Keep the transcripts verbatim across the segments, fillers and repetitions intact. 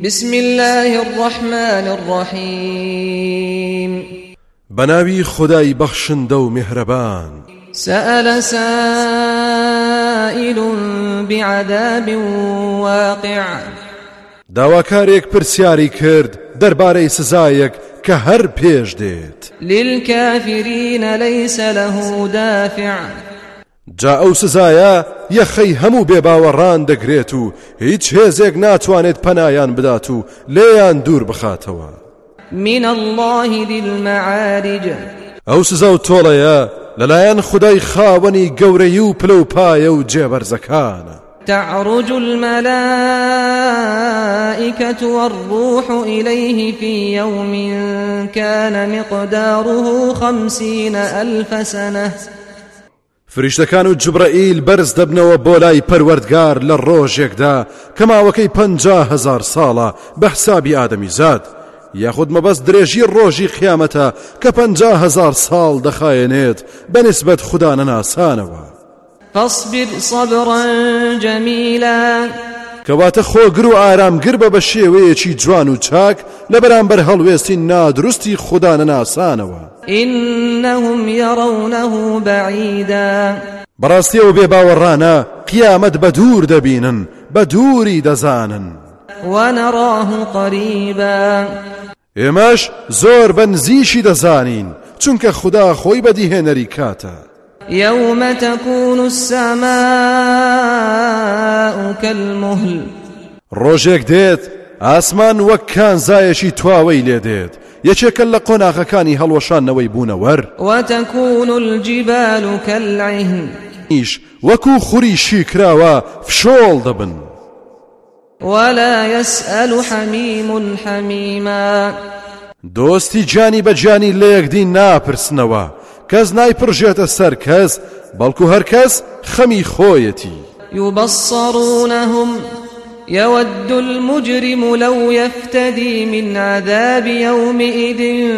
بسم الله الرحمن الرحيم بناوي خداي بخشن دو مهربان سأل سائل بعذاب واقع داواکارێک پرسیاری کرد دەربارەی سزایەک کە هەر پێش دێت. للكافرين ليس له دافع جا ئەو سزایە یەخەی هەموو بێباوەڕان دەگرێت و هیچ هێزێک ناتوانێت پەنایان بدات و لێیان دوور بخاتەوە. من الله ذي المعارج ئەو سزا و تۆڵەیە لەلایەن خودای خاوەنی گەورەی و پلە و پایە و جێبەرزەکانە. تعرج الملائكة والروح إليه في يوم كان مقداره خمسين ألف سنة. فریشتەکان و جبرائیل بەرز دەبنەوە بۆ لای پەروەردگار لە ڕۆژێکدا کە ماوەکەی پەنجا هەزار ساڵە بە حسابی ئادەمیزاد، یاخود مەبەست درێژی ڕۆژی قیامەتە کە پەنجا هەزار ساڵ دەخایەنێت بەنسبەت خوددا نەناسانەوە. فاصبر صبرا جميلا کەواتە خۆگر و ئارامگر بە بە شێوەیەکی جوان و چاک لە بەرامبەر هەڵوێستی نادروستی خوددا نەناسانەوە. إنهم يرونه بعيدا بەڕاستی ئەو بێباوەڕانە قیامەت بە دوور دەبینن، بە دووری دەزانن. ونراه قريبا ئێمەش زۆر بە نزیشی دەزانین چونکە خوددا خۆی بەدیهێنەری کاتە. يوم تكون السماء كالمهل ڕۆژێک دێت ئاسمان وەک کانزایەکی تواوەی لێ دێت، یەکێکە لە قۆناغەکانی هەڵوەشانەوەی بوونەوەر. وتكون الجبال كالعهن ئیش وەکو خوری شیکراوە فشۆڵ دەبن. ولا يسأل حميم حميما دۆستی جانی بە جانی لە یەکدین ناپرسنەوە، کەس نایپڕژێتە سەر کەس، بەڵکو هەر کەس خەمی خۆیەتی. يبصرونهم يود المجرم لو يفتدي من عذاب يومئذ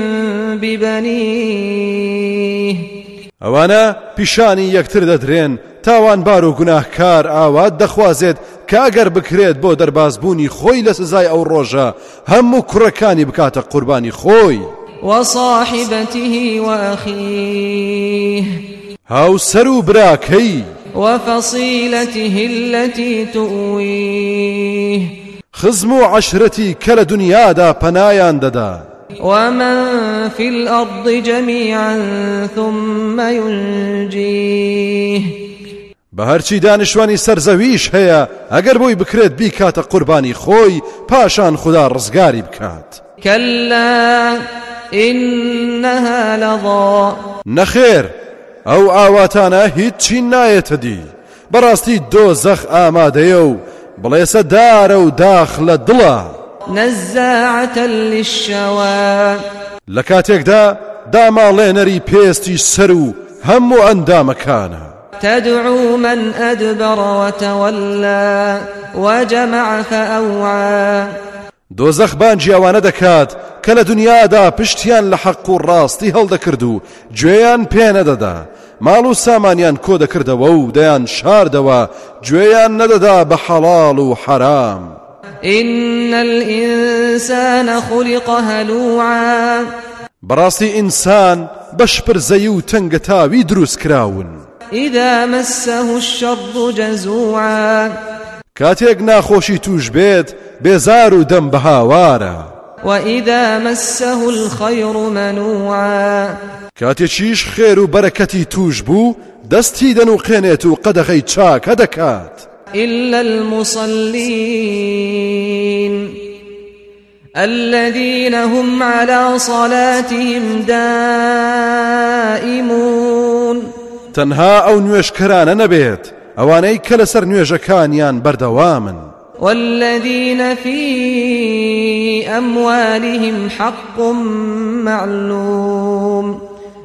ببنيه. ئەوانە پیشانی یەکتر دەدرێن، تاوانبار و گوناهکار ئاوات دەخوازێت کە ئەگەر بکرێت بۆ دەربازبوونی خۆی لە سزای ئەو ڕۆژە هەموو کوڕەکانی بکاتە قوربانی خۆی. وصاحبته وأخيه هاوسەر و براکەی وفصيلته التي تؤويه خزم و عشرەتی کە لە دنیادا پەنایان دەدا. ومن في الأرض جميعا ثم ينجيه بە هەرچی دانیشتوانی سەرزەویش هەیە ئەگەر بۆی بکرێت بیکاتە قوربانی خۆی پاشان خوددا ڕزگاری بکات. كلا إنها لظى نەخێر ئەو ئاواتانە هیچی نایەتە دی، بەڕاستی دۆزەخ ئامادەیە و بڵێسە دارە و داخ لە دڵە. نزاعة للشوى لە کاتێکدا داماڵێنەری پێستی سەر و هەموو ئەندامەکانە. تدعو من أدبر وتولى وجمع فأوعى. دۆزەخ بانجی ئەوانە دەکات کە لە دنیادا پشتیان لە حەق و ڕاستی هەڵدەکرد و گوێیان پێ نەدەدا، ماڵ و سامانیان کۆ دەکردەوە و دەیان شاردەوە، گوێیان نەدەدا بە حەڵاڵ و حەرام. إن الإنسان خلق هلوعا. بەڕاستی ئینسان بەشپرزەی و تەنگەتاوی دروست کراون. إذا مسه الشر جزوعا. کاتێک ناخۆشی توش بێت بێزار و دەم بە هاوارە. وإذا مسه الخير منوعا. کاتێکیش خێر و بەرەکەتی توش بوو دەستی دەنووقێنێت و قەدەغەی چاکە دەکات. إلا المصلين الذين هم على صلاتهم دائمون. تەنها ئەو نوێژکەرانە نەبێت ئەوانەی کە لەسەر نوێژەکانیان بەردەوامن. والذين في أموالهم حق معلوم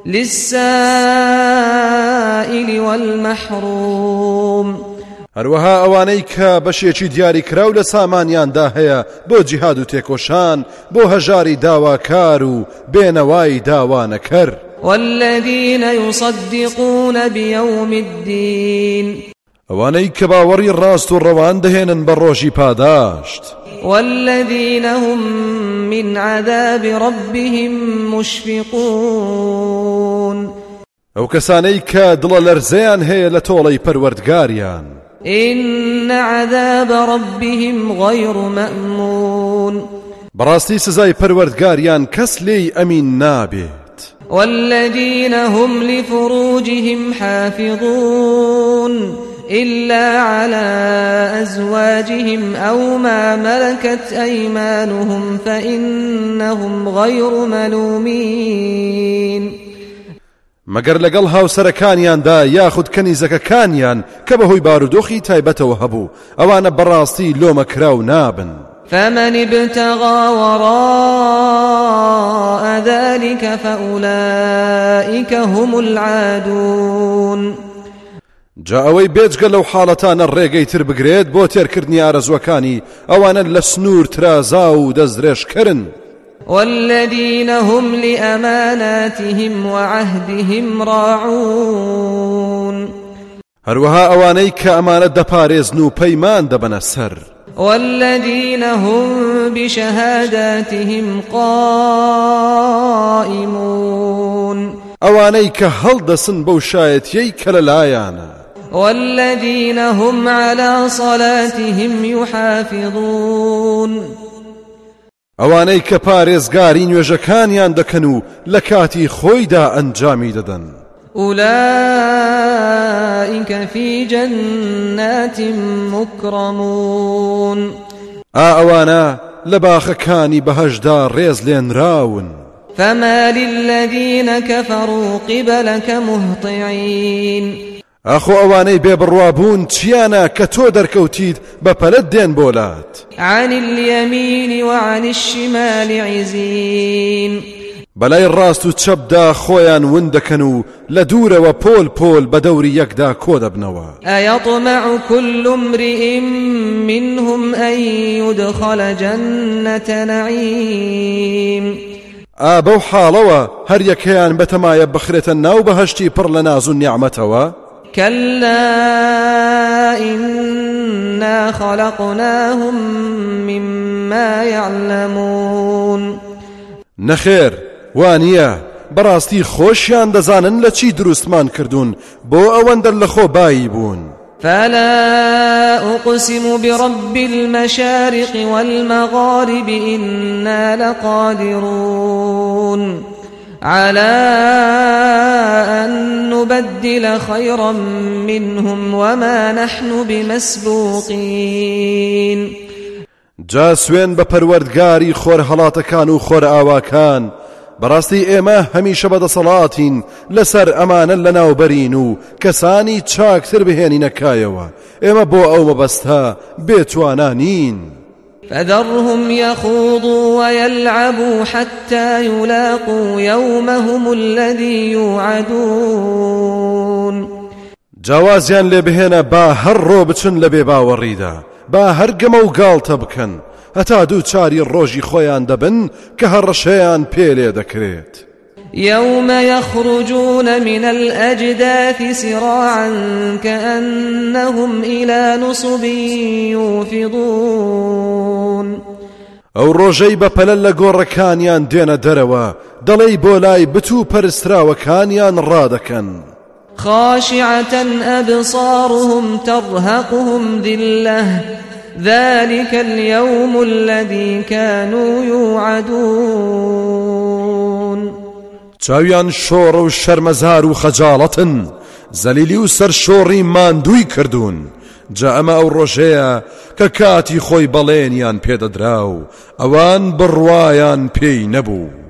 للسائل والمحروم. هەروەها ئەوانەی کە بەشێکی دیاری کراو لە سامانیاندا هەیە بۆ جیهاد و تێکۆشان، بۆ هەژاری داواکار و بێنەوای داوانەکەر. والذين يصدقون بيوم الدين ئەوانەی کە باوەڕی ڕاست و ڕەوان دەهێنن بە ڕۆژی پاداشت والذين هم من عذاب ربهم مشفقون ئەو کەسانەی کە دڵە لەرزەیان هەیە لە تۆڵەی پەروەردگاریان إن عذاب ربهم غير مأمون بەڕاستی سزای پەروەردگاریان کەس لێی ئەمین نابێت والذين هم لفروجهم حافظون إلا على أزواجهم أو ما ملكت أيمانهم فإنهم غير ملومين مەگەر لەگەڵ هاوسەرەکانیاندا یاخود کەنیزەکەکانیان کە بەهۆی بارودۆخی تایبەتەوە هەبوو ئەوانە بەڕاستی لۆمەکراو نابن فمن ابتغى وراء ذلك فأولئك هم العادون جا ئەوەی بێجگە لەو حاڵەتانە ڕێگەی تر بگرێت بۆ تێرکردنی ئارەزوەکانی ئەوانە لە سنوور ترازا و دەستدرێژکردن والذين هم لأماناتهم وعهدهم راعون هەروەها ئەوانەی کە ئەمانەت دەپارێزن و پەیمان دەبەنە سەر والذين هم بشهاداتهم قائمون ئەوانەی کە هەڵدەسن بەو شایەتیەی کە لەلایانە والذين هم على صلاتهم يحافظون ئەوانەی کە پارێزگاری نوێژەکانیان دەکەن و لە کاتی خۆیدا ئەنجامی دەدەن أولئك في جنات مكرمون ئەوانە لە باخەکانی بەهەشدا ڕێز لێنراون فما للذين كفروا قبلك مهطعين ئەخۆ ئەوانەی بێبڕوابوون چیانە کە تۆ دەرکەوتیت بە پەلەت دێن بۆلات عن اليمين وعن الشمال عزين بەلای ڕاست و چەپدا خۆیان ون دەکەن و لە دوورەوە پۆل پۆل بە دەوری یەکدا کۆ دەبنەوە أيطمع كل امرئ منهم أن يدخل جنة نعيم ئا بەو حاڵەوە هەر یەکەیان بەتەمایە بخرێتە ناو بەهەشتی پڕ لە ناز و نیعمەتەوە كلا إنا خلقناهم مما يعلمون نەخێر وانییە بەڕاستی خۆشیان دەزانن لە چی دروستمان کردوون بۆ ئەوەندە لە خۆ بایی بوون فلا أقسم برب المشارق والمغارب إنا لقادرون على أن نبدل خيرا منهم وما نحن بمسبوقين جا سوێن بە پەروەردگاری خۆر هەڵاتەکان و خۆر ئاواکان بەڕاستی ئێمە هەمیشە بەدەسەڵاتین لەسەر ئەمانە لەناوبەرین و کەسانی چاکتر بهێنینەکایەوە ئێمە بۆ ئەو مەبەستە بێتوانانین فذرهم يخوضوا ويلعبوا حتى يلاقوا يومهم الذي يوعدون جوازیان لێ بهێنە با هەر ڕۆ بچن لە بێباوەڕیدا با هەرگەمە و گاڵتە بکەن هەتا دوو چاری ڕۆژی خۆیان دەبن کە هەڕەشەیان پێلێ دەکرێت يوم يخرجون من الأجداث سراعا كأنهم إلى نصب يوفضون ئەو ڕۆژەی بە پەلە لە گۆڕەکانیان دێنە دەرەوە دەڵێی بۆ لای بتوو پەرستراوەکانیان ڕادەکەن خاشعة أبصارهم ترهقهم ذلة ذلك اليوم الذي كانوا يوعدون چاویان شۆڕ و شەرمەزار و خەجاڵەتن زەلیلی و سەر شۆڕی ماندووی کردوون جا ئەمە ئەو ڕۆژەیە کە کاتی خۆی بەڵێنیان پێدەدرا و ئەوان بڕوایان پێی نەبوو